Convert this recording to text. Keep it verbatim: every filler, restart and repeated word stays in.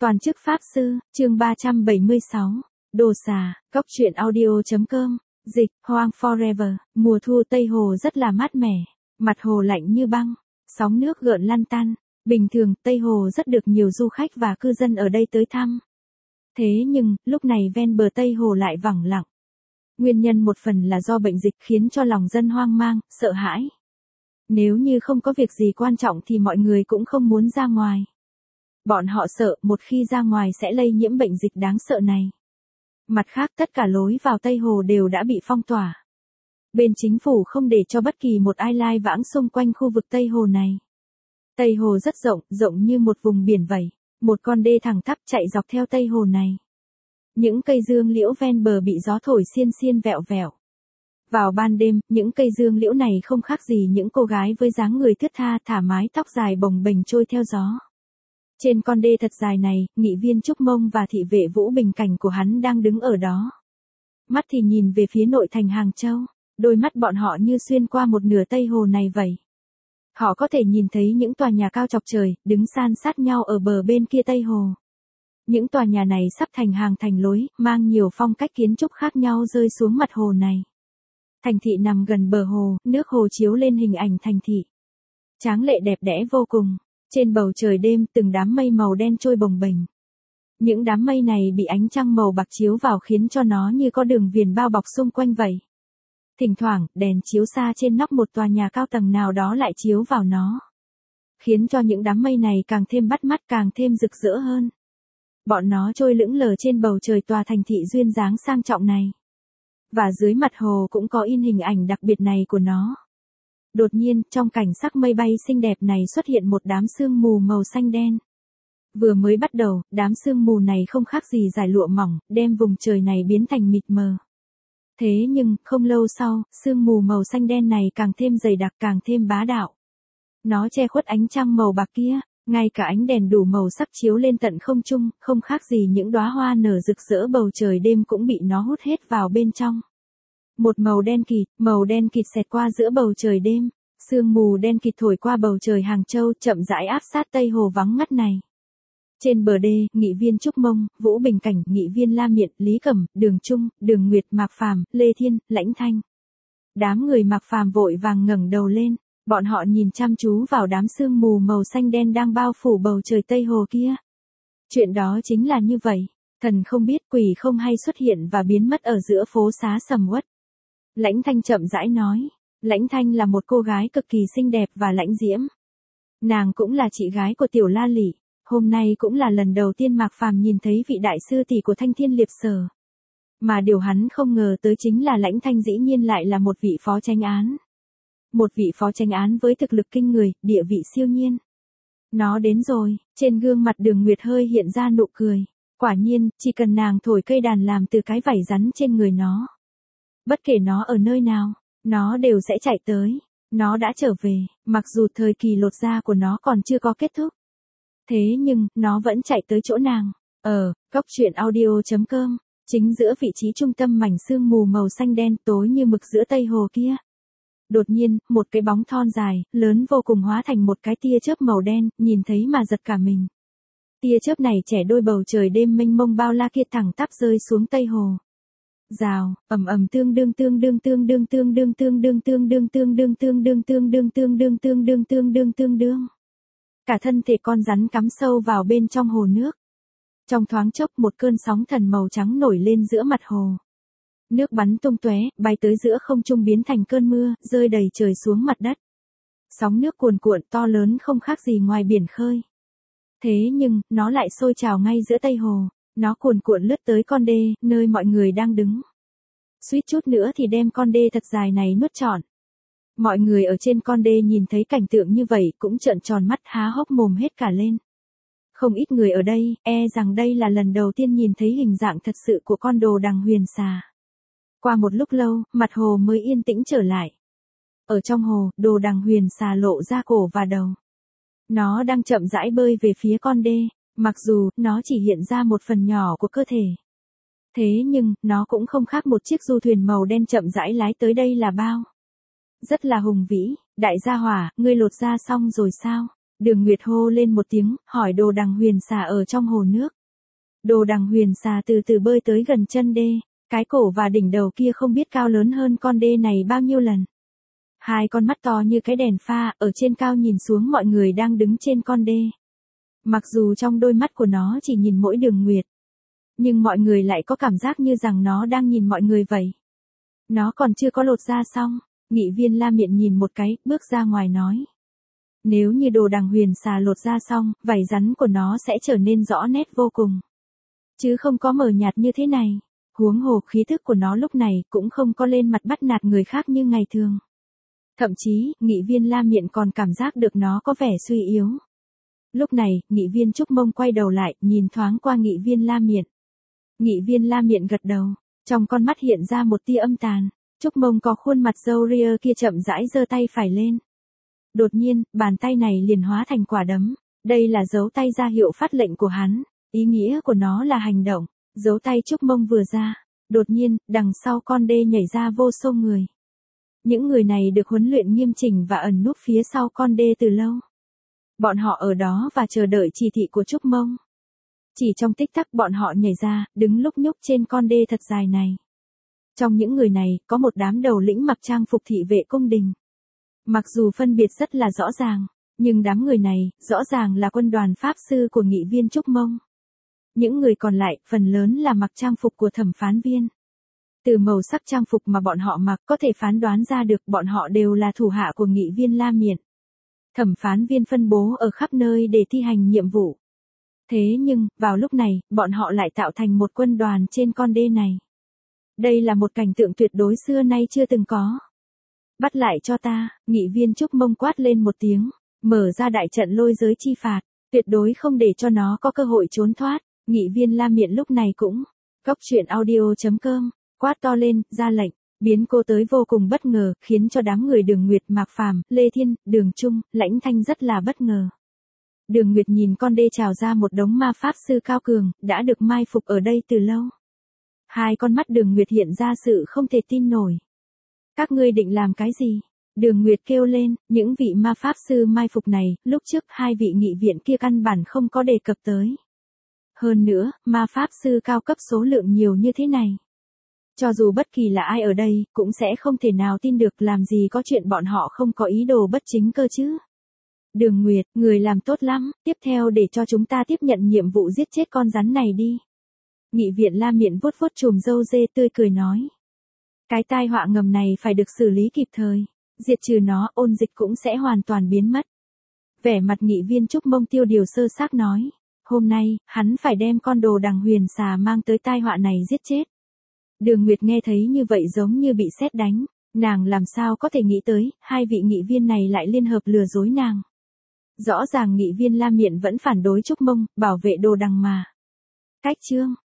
Toàn chức Pháp Sư, chương ba trăm bảy mươi sáu. Đồ xà, góc truyện audio.com, dịch, Hoang Forever, mùa thu Tây Hồ rất là mát mẻ, mặt hồ lạnh như băng, sóng nước gợn lăn tăn. Bình thường, Tây Hồ rất được nhiều du khách và cư dân ở đây tới thăm. Thế nhưng, lúc này ven bờ Tây Hồ lại vắng lặng. Nguyên nhân một phần là do bệnh dịch khiến cho lòng dân hoang mang, sợ hãi. Nếu như không có việc gì quan trọng thì mọi người cũng không muốn ra ngoài. Bọn họ sợ một khi ra ngoài sẽ lây nhiễm bệnh dịch đáng sợ này. Mặt khác tất cả lối vào Tây Hồ đều đã bị phong tỏa. Bên chính phủ không để cho bất kỳ một ai lai vãng xung quanh khu vực Tây Hồ này. Tây Hồ rất rộng, rộng như một vùng biển vậy. Một con đê thẳng tắp chạy dọc theo Tây Hồ này. Những cây dương liễu ven bờ bị gió thổi xiên xiên vẹo vẹo. Vào ban đêm, những cây dương liễu này không khác gì những cô gái với dáng người thướt tha thả mái tóc dài bồng bềnh trôi theo gió. Trên con đê thật dài này, nghị viên Trúc Mông và thị vệ Vũ Bình Cảnh của hắn đang đứng ở đó. Mắt thì nhìn về phía nội thành Hàng Châu, đôi mắt bọn họ như xuyên qua một nửa Tây Hồ này vậy. Họ có thể nhìn thấy những tòa nhà cao chọc trời, đứng san sát nhau ở bờ bên kia Tây Hồ. Những tòa nhà này sắp thành hàng thành lối, mang nhiều phong cách kiến trúc khác nhau rơi xuống mặt hồ này. Thành thị nằm gần bờ hồ, nước hồ chiếu lên hình ảnh thành thị. Tráng lệ đẹp đẽ vô cùng. Trên bầu trời đêm, từng đám mây màu đen trôi bồng bềnh. Những đám mây này bị ánh trăng màu bạc chiếu vào khiến cho nó như có đường viền bao bọc xung quanh vậy. Thỉnh thoảng, đèn chiếu xa trên nóc một tòa nhà cao tầng nào đó lại chiếu vào nó. Khiến cho những đám mây này càng thêm bắt mắt, càng thêm rực rỡ hơn. Bọn nó trôi lững lờ trên bầu trời tòa thành thị duyên dáng sang trọng này. Và dưới mặt hồ cũng có in hình ảnh đặc biệt này của nó. Đột nhiên, trong cảnh sắc mây bay xinh đẹp này xuất hiện một đám sương mù màu xanh đen. Vừa mới bắt đầu, đám sương mù này không khác gì dải lụa mỏng, đem vùng trời này biến thành mịt mờ. Thế nhưng, không lâu sau, sương mù màu xanh đen này càng thêm dày đặc, càng thêm bá đạo. Nó che khuất ánh trăng màu bạc kia, ngay cả ánh đèn đủ màu sắc chiếu lên tận không trung, không khác gì những đóa hoa nở rực rỡ bầu trời đêm cũng bị nó hút hết vào bên trong. Một màu đen kịt, màu đen kịt xẹt qua giữa bầu trời đêm, sương mù đen kịt thổi qua bầu trời Hàng Châu chậm rãi áp sát Tây Hồ vắng ngắt này. Trên bờ đê, nghị viên Trúc Mông, Vũ Bình Cảnh, nghị viên La Miện, Lý Cẩm, Đường Trung, Đường Nguyệt, Mạc Phàm, Lê Thiên, Lãnh Thanh. Đám người Mạc Phàm vội vàng ngẩng đầu lên, bọn họ nhìn chăm chú vào đám sương mù màu xanh đen đang bao phủ bầu trời Tây Hồ kia. Chuyện đó chính là như vậy, thần không biết quỷ không hay xuất hiện và biến mất ở giữa phố xá sầm uất. Lãnh Thanh chậm rãi nói, Lãnh Thanh là một cô gái cực kỳ xinh đẹp và lãnh diễm. Nàng cũng là chị gái của Tiểu La Lị, hôm nay cũng là lần đầu tiên Mạc Phàm nhìn thấy vị đại sư tỷ của Thanh Thiên Liệp Sở. Mà điều hắn không ngờ tới chính là Lãnh Thanh dĩ nhiên lại là một vị phó chánh án. Một vị phó chánh án với thực lực kinh người, địa vị siêu nhiên. Nó đến rồi, trên gương mặt Đường Nguyệt hơi hiện ra nụ cười. Quả nhiên, chỉ cần nàng thổi cây đàn làm từ cái vảy rắn trên người nó. Bất kể nó ở nơi nào, nó đều sẽ chạy tới. Nó đã trở về, mặc dù thời kỳ lột da của nó còn chưa có kết thúc. Thế nhưng, nó vẫn chạy tới chỗ nàng. Ở, góc truyện audio.com, chính giữa vị trí trung tâm mảnh sương mù màu xanh đen tối như mực giữa Tây Hồ kia. Đột nhiên, một cái bóng thon dài, lớn vô cùng hóa thành một cái tia chớp màu đen, nhìn thấy mà giật cả mình. Tia chớp này trẻ đôi bầu trời đêm mênh mông bao la kia thẳng tắp rơi xuống Tây Hồ. Rào, ầm ầm tương đương tương đương tương đương tương đương tương đương tương đương tương đương tương đương tương đương tương đương tương đương tương đương tương đương. Cả thân thể con rắn cắm sâu vào bên trong hồ nước. Trong thoáng chốc một cơn sóng thần màu trắng nổi lên giữa mặt hồ. Nước bắn tung tóe, bay tới giữa không trung biến thành cơn mưa, rơi đầy trời xuống mặt đất. Sóng nước cuồn cuộn to lớn không khác gì ngoài biển khơi. Thế nhưng, nó lại sôi trào ngay giữa Tây Hồ. Nó cuồn cuộn lướt tới con đê, nơi mọi người đang đứng. Suýt chút nữa thì đem con đê thật dài này nuốt trọn. Mọi người ở trên con đê nhìn thấy cảnh tượng như vậy cũng trợn tròn mắt há hốc mồm hết cả lên. Không ít người ở đây, e rằng đây là lần đầu tiên nhìn thấy hình dạng thật sự của con đồ đằng huyền xà. Qua một lúc lâu, mặt hồ mới yên tĩnh trở lại. Ở trong hồ, đồ đằng huyền xà lộ ra cổ và đầu. Nó đang chậm rãi bơi về phía con đê. Mặc dù, nó chỉ hiện ra một phần nhỏ của cơ thể. Thế nhưng, nó cũng không khác một chiếc du thuyền màu đen chậm rãi lái tới đây là bao. Rất là hùng vĩ, đại gia hỏa, ngươi lột da xong rồi sao? Đường Nguyệt hô lên một tiếng, hỏi Đồ Đằng Huyền Xà ở trong hồ nước. Đồ Đằng Huyền Xà từ từ bơi tới gần chân đê, cái cổ và đỉnh đầu kia không biết cao lớn hơn con đê này bao nhiêu lần. Hai con mắt to như cái đèn pha, ở trên cao nhìn xuống mọi người đang đứng trên con đê. Mặc dù trong đôi mắt của nó chỉ nhìn mỗi Đường Nguyệt, nhưng mọi người lại có cảm giác như rằng nó đang nhìn mọi người vậy. Nó còn chưa có lột da xong, Nghị Viên La Miện nhìn một cái, bước ra ngoài nói. Nếu như Đồ Đằng Huyền Xà lột da xong, vảy rắn của nó sẽ trở nên rõ nét vô cùng. Chứ không có mờ nhạt như thế này. Huống hồ khí thức của nó lúc này cũng không có lên mặt bắt nạt người khác như ngày thường. Thậm chí, Nghị Viên La Miện còn cảm giác được nó có vẻ suy yếu. Lúc này, Nghị Viên Trúc Mông quay đầu lại, nhìn thoáng qua Nghị Viên La Miện. Nghị Viên La Miện gật đầu, trong con mắt hiện ra một tia âm tàn. Trúc Mông có khuôn mặt râu ria kia chậm rãi giơ tay phải lên. Đột nhiên, bàn tay này liền hóa thành quả đấm. Đây là dấu tay ra hiệu phát lệnh của hắn. Ý nghĩa của nó là hành động. Dấu tay Trúc Mông vừa ra. Đột nhiên, đằng sau con đê nhảy ra vô số người. Những người này được huấn luyện nghiêm chỉnh và ẩn núp phía sau con đê từ lâu. Bọn họ ở đó và chờ đợi chỉ thị của Trúc Mông. Chỉ trong tích tắc bọn họ nhảy ra, đứng lúc nhúc trên con đê thật dài này. Trong những người này, có một đám đầu lĩnh mặc trang phục thị vệ cung đình. Mặc dù phân biệt rất là rõ ràng, nhưng đám người này, rõ ràng là quân đoàn pháp sư của Nghị Viên Trúc Mông. Những người còn lại, phần lớn là mặc trang phục của thẩm phán viên. Từ màu sắc trang phục mà bọn họ mặc có thể phán đoán ra được bọn họ đều là thủ hạ của Nghị Viên La Miện. Thẩm phán viên phân bố ở khắp nơi để thi hành nhiệm vụ. Thế nhưng, vào lúc này, bọn họ lại tạo thành một quân đoàn trên con đê này. Đây là một cảnh tượng tuyệt đối xưa nay chưa từng có. Bắt lại cho ta, Nghị Viên Trúc Mông quát lên một tiếng, mở ra đại trận lôi giới chi phạt, tuyệt đối không để cho nó có cơ hội trốn thoát. Nghị Viên La Miện lúc này cũng, Góc Truyện Audio chấm com, quát to lên, ra lệnh, biến cô tới vô cùng bất ngờ, khiến cho đám người Đường Nguyệt, Mạc Phàm, Lê Thiên, Đường Trung, Lãnh Thanh rất là bất ngờ. Đường Nguyệt nhìn con đê trào ra một đống ma pháp sư cao cường, đã được mai phục ở đây từ lâu. Hai con mắt Đường Nguyệt hiện ra sự không thể tin nổi. Các ngươi định làm cái gì? Đường Nguyệt kêu lên, những vị ma pháp sư mai phục này, lúc trước hai vị nghị viện kia căn bản không có đề cập tới. Hơn nữa, ma pháp sư cao cấp số lượng nhiều như thế này. Cho dù bất kỳ là ai ở đây, cũng sẽ không thể nào tin được làm gì có chuyện bọn họ không có ý đồ bất chính cơ chứ. Đường Nguyệt, người làm tốt lắm, tiếp theo để cho chúng ta tiếp nhận nhiệm vụ giết chết con rắn này đi. Nghị viện La Miện vuốt vuốt chùm râu dê tươi cười nói. Cái tai họa ngầm này phải được xử lý kịp thời, diệt trừ nó, ôn dịch cũng sẽ hoàn toàn biến mất. Vẻ mặt Nghị Viên Trúc Mông tiêu điều sơ xác nói, hôm nay, hắn phải đem con Đồ Đằng Huyền Xà mang tới tai họa này giết chết. Đường Nguyệt nghe thấy như vậy giống như bị sét đánh, nàng làm sao có thể nghĩ tới, hai vị nghị viên này lại liên hợp lừa dối nàng. Rõ ràng Nghị Viên La Miện vẫn phản đối Trúc Mông, bảo vệ Đồ Đằng mà. Cách chương